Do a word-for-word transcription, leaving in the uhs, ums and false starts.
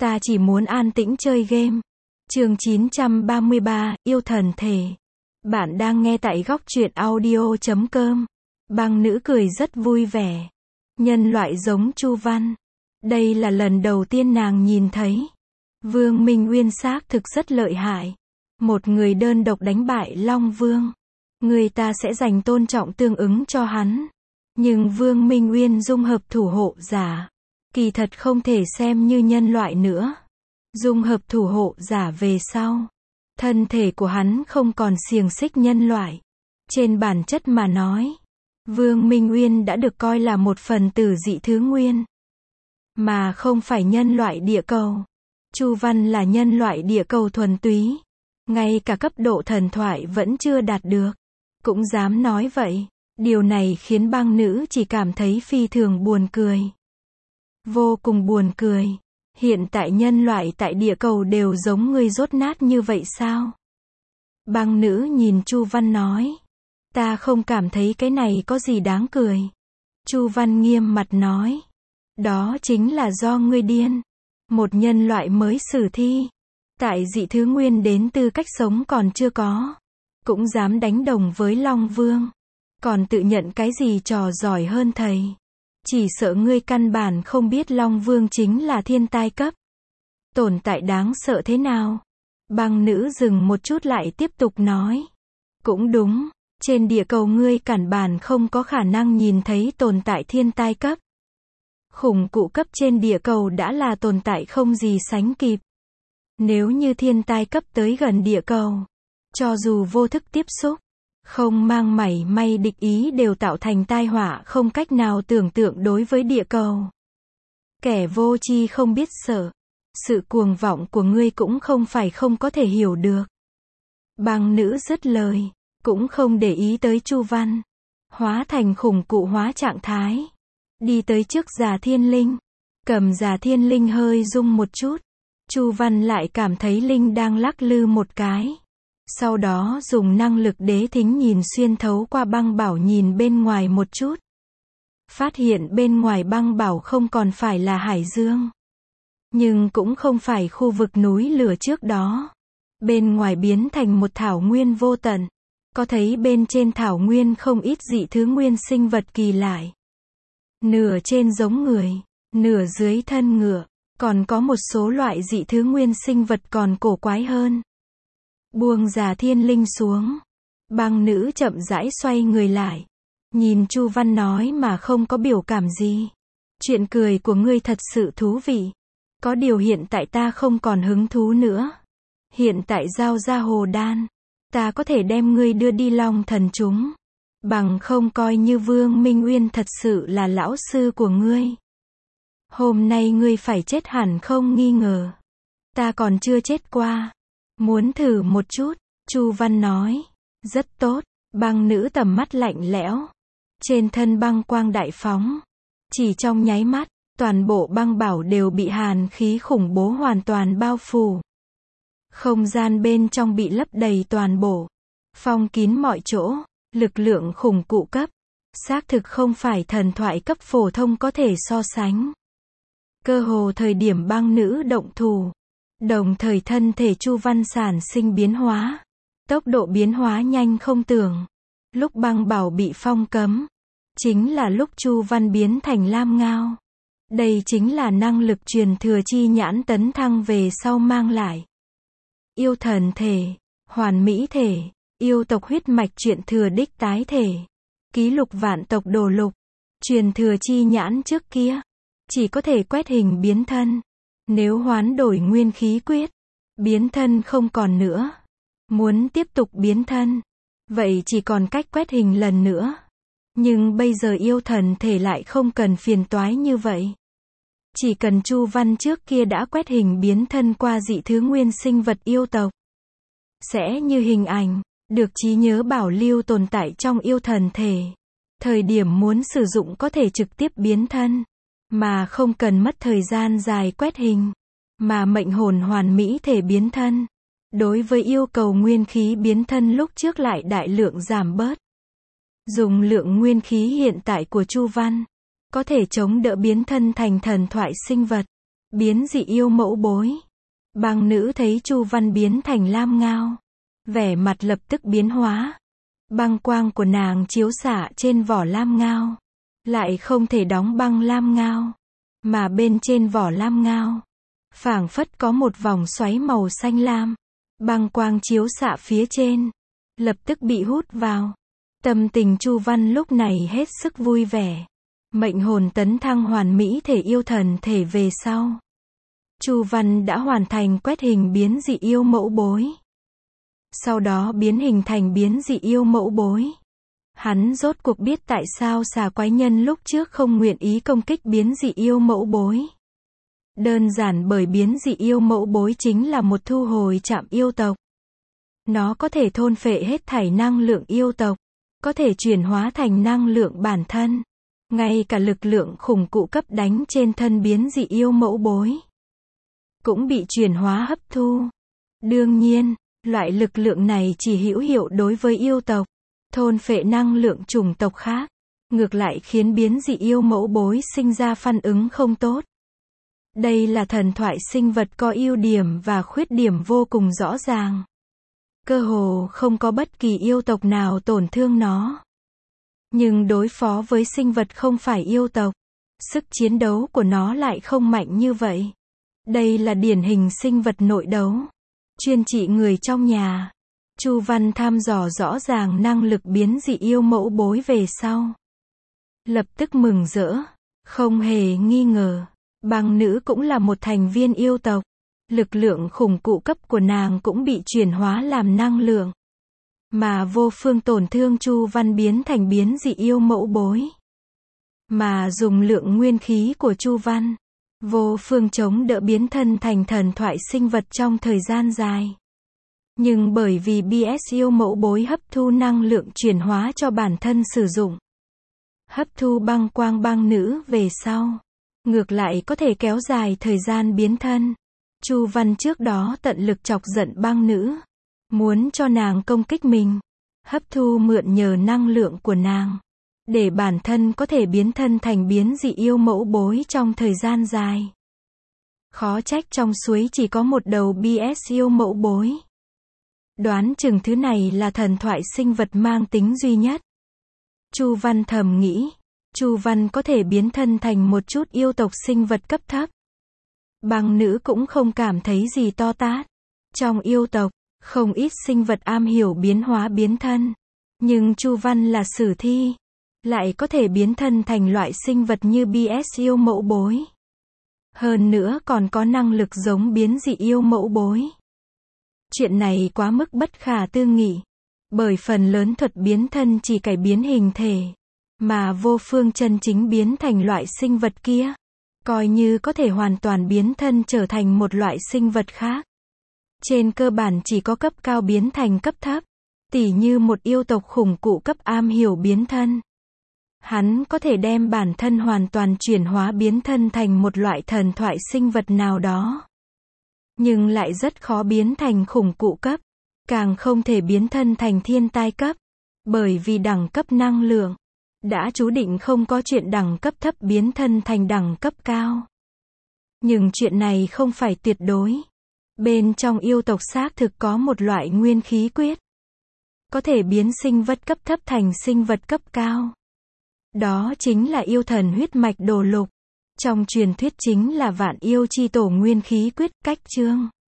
Ta chỉ muốn an tĩnh chơi game. Chương chín trăm ba mươi ba, yêu thần thể. Bạn đang nghe tại góc truyện audio chấm com. Băng nữ cười rất vui vẻ. Nhân loại giống Chu Văn. Đây là lần đầu tiên nàng nhìn thấy. Vương Minh Uyên xác thực rất lợi hại. Một người đơn độc đánh bại Long Vương. Người ta sẽ dành tôn trọng tương ứng cho hắn. Nhưng Vương Minh Uyên dung hợp thủ hộ giả. Kỳ thật không thể xem như nhân loại nữa. Dung hợp thủ hộ giả về sau. Thân thể của hắn không còn xiềng xích nhân loại. Trên bản chất mà nói. Vương Minh Uyên đã được coi là một phần tử dị thứ nguyên. Mà không phải nhân loại địa cầu. Chu Văn là nhân loại địa cầu thuần túy. Ngay cả cấp độ thần thoại vẫn chưa đạt được. Cũng dám nói vậy. Điều này khiến băng nữ chỉ cảm thấy phi thường buồn cười. Vô cùng buồn cười. Hiện tại nhân loại tại địa cầu đều giống ngươi dốt nát như vậy sao? Băng nữ nhìn Chu Văn nói. Ta không cảm thấy cái này có gì đáng cười. Chu Văn nghiêm mặt nói. Đó chính là do ngươi điên. Một nhân loại mới sử thi. Tại dị thứ nguyên đến tư cách sống còn chưa có. Cũng dám đánh đồng với Long Vương. Còn tự nhận cái gì trò giỏi hơn thầy. Chỉ sợ ngươi căn bản không biết Long Vương chính là thiên tai cấp. Tồn tại đáng sợ thế nào? Băng nữ dừng một chút lại tiếp tục nói. Cũng đúng, trên địa cầu ngươi căn bản không có khả năng nhìn thấy tồn tại thiên tai cấp. Khủng cụ cấp trên địa cầu đã là tồn tại không gì sánh kịp. Nếu như thiên tai cấp tới gần địa cầu, cho dù vô thức tiếp xúc, không mang mảy may địch ý đều tạo thành tai họa không cách nào tưởng tượng đối với địa cầu. Kẻ vô tri không biết sợ. Sự cuồng vọng của ngươi cũng không phải không có thể hiểu được. Băng nữ dứt lời, cũng không để ý tới Chu Văn. Hóa thành khủng cụ hóa trạng thái. Đi tới trước Già Thiên Linh. Cầm Già Thiên Linh hơi rung một chút. Chu Văn lại cảm thấy Linh đang lắc lư một cái. Sau đó dùng năng lực đế thính nhìn xuyên thấu qua băng bảo nhìn bên ngoài một chút. Phát hiện bên ngoài băng bảo không còn phải là hải dương. Nhưng cũng không phải khu vực núi lửa trước đó. Bên ngoài biến thành một thảo nguyên vô tận. Có thấy bên trên thảo nguyên không ít dị thứ nguyên sinh vật kỳ lạ. Nửa trên giống người, nửa dưới thân ngựa. Còn có một số loại dị thứ nguyên sinh vật còn cổ quái hơn. Buông Già Thiên Linh xuống. Băng nữ chậm rãi xoay người lại. Nhìn Chu Văn nói mà không có biểu cảm gì. Chuyện cười của ngươi thật sự thú vị. Có điều hiện tại ta không còn hứng thú nữa. Hiện tại giao ra hồ đan. Ta có thể đem ngươi đưa đi Long Thần chúng. Bằng không coi như Vương Minh Uyên thật sự là lão sư của ngươi. Hôm nay ngươi phải chết hẳn không nghi ngờ. Ta còn chưa chết qua. Muốn thử một chút, Chu Văn nói. Rất tốt, băng nữ tầm mắt lạnh lẽo. Trên thân băng quang đại phóng. Chỉ trong nháy mắt, toàn bộ băng bảo đều bị hàn khí khủng bố hoàn toàn bao phủ. Không gian bên trong bị lấp đầy toàn bộ. Phong kín mọi chỗ, lực lượng khủng cụ cấp. Xác thực không phải thần thoại cấp phổ thông có thể so sánh. Cơ hồ thời điểm băng nữ động thủ. Đồng thời thân thể Chu Văn sản sinh biến hóa. Tốc độ biến hóa nhanh không tưởng. Lúc băng bảo bị phong cấm. Chính là lúc Chu Văn biến thành lam ngao. Đây chính là năng lực truyền thừa chi nhãn tấn thăng về sau mang lại. Yêu thần thể, hoàn mỹ thể, yêu tộc huyết mạch truyền thừa đích tái thể. Ký lục vạn tộc đồ lục. Truyền thừa chi nhãn trước kia. Chỉ có thể quét hình biến thân. Nếu hoán đổi nguyên khí quyết, biến thân không còn nữa. Muốn tiếp tục biến thân, vậy chỉ còn cách quét hình lần nữa. Nhưng bây giờ yêu thần thể lại không cần phiền toái như vậy. Chỉ cần Chu Văn trước kia đã quét hình biến thân qua dị thứ nguyên sinh vật yêu tộc. Sẽ như hình ảnh, được trí nhớ bảo lưu tồn tại trong yêu thần thể. Thời điểm muốn sử dụng có thể trực tiếp biến thân. Mà không cần mất thời gian dài quét hình. Mà mệnh hồn hoàn mỹ thể biến thân. Đối với yêu cầu nguyên khí biến thân lúc trước lại đại lượng giảm bớt. Dùng lượng nguyên khí hiện tại của Chu Văn. Có thể chống đỡ biến thân thành thần thoại sinh vật. Biến dị yêu mẫu bối. Băng nữ thấy Chu Văn biến thành lam ngao. Vẻ mặt lập tức biến hóa. Băng quang của nàng chiếu xạ trên vỏ lam ngao. Lại không thể đóng băng lam ngao. Mà bên trên vỏ lam ngao, phảng phất có một vòng xoáy màu xanh lam. Băng quang chiếu xạ phía trên. Lập tức bị hút vào. Tâm tình Chu Văn lúc này hết sức vui vẻ. Mệnh hồn tấn thăng hoàn mỹ thể yêu thần thể về sau. Chu Văn đã hoàn thành quét hình biến dị yêu mẫu bối. Sau đó biến hình thành biến dị yêu mẫu bối. Hắn rốt cuộc biết tại sao xà quái nhân lúc trước không nguyện ý công kích biến dị yêu mẫu bối. Đơn giản bởi biến dị yêu mẫu bối chính là một thu hồi trạm yêu tộc. Nó có thể thôn phệ hết thảy năng lượng yêu tộc. Có thể chuyển hóa thành năng lượng bản thân. Ngay cả lực lượng khủng cụ cấp đánh trên thân biến dị yêu mẫu bối cũng bị chuyển hóa hấp thu. Đương nhiên, loại lực lượng này chỉ hữu hiệu đối với yêu tộc. Thôn phệ năng lượng chủng tộc khác, ngược lại khiến biến dị yêu mẫu bối sinh ra phản ứng không tốt. Đây là thần thoại sinh vật có ưu điểm và khuyết điểm vô cùng rõ ràng. Cơ hồ không có bất kỳ yêu tộc nào tổn thương nó. Nhưng đối phó với sinh vật không phải yêu tộc, sức chiến đấu của nó lại không mạnh như vậy. Đây là điển hình sinh vật nội đấu, chuyên trị người trong nhà. Chu Văn thăm dò rõ ràng năng lực biến dị yêu mẫu bối về sau. Lập tức mừng rỡ, không hề nghi ngờ, băng nữ cũng là một thành viên yêu tộc. Lực lượng khủng cụ cấp của nàng cũng bị chuyển hóa làm năng lượng. Mà vô phương tổn thương Chu Văn biến thành biến dị yêu mẫu bối. Mà dùng lượng nguyên khí của Chu Văn, vô phương chống đỡ biến thân thành thần thoại sinh vật trong thời gian dài. Nhưng bởi vì bê ét yêu mẫu bối hấp thu năng lượng chuyển hóa cho bản thân sử dụng. Hấp thu băng quang băng nữ về sau. Ngược lại có thể kéo dài thời gian biến thân. Chu Văn trước đó tận lực chọc giận băng nữ. Muốn cho nàng công kích mình. Hấp thu mượn nhờ năng lượng của nàng. Để bản thân có thể biến thân thành biến dị yêu mẫu bối trong thời gian dài. Khó trách trong suối chỉ có một đầu bê ét yêu mẫu bối. Đoán chừng thứ này là thần thoại sinh vật mang tính duy nhất. Chu Văn thầm nghĩ. Chu Văn có thể biến thân thành một chút yêu tộc sinh vật cấp thấp. Băng nữ cũng không cảm thấy gì to tát. Trong yêu tộc, không ít sinh vật am hiểu biến hóa biến thân. Nhưng Chu Văn là sử thi. Lại có thể biến thân thành loại sinh vật như bê ét yêu mẫu bối. Hơn nữa còn có năng lực giống biến dị yêu mẫu bối. Chuyện này quá mức bất khả tư nghị. Bởi phần lớn thuật biến thân chỉ cải biến hình thể. Mà vô phương chân chính biến thành loại sinh vật kia. Coi như có thể hoàn toàn biến thân trở thành một loại sinh vật khác. Trên cơ bản chỉ có cấp cao biến thành cấp thấp. Tỉ như một yêu tộc khủng cụ cấp am hiểu biến thân. Hắn có thể đem bản thân hoàn toàn chuyển hóa biến thân thành một loại thần thoại sinh vật nào đó. Nhưng lại rất khó biến thành khủng cụ cấp. Càng không thể biến thân thành thiên tai cấp. Bởi vì đẳng cấp năng lượng đã chú định không có chuyện đẳng cấp thấp biến thân thành đẳng cấp cao. Nhưng chuyện này không phải tuyệt đối. Bên trong yêu tộc xác thực có một loại nguyên khí quyết. Có thể biến sinh vật cấp thấp thành sinh vật cấp cao. Đó chính là yêu thần huyết mạch đồ lục. Trong truyền thuyết chính là vạn yêu chi tổ nguyên khí quyết cách chương.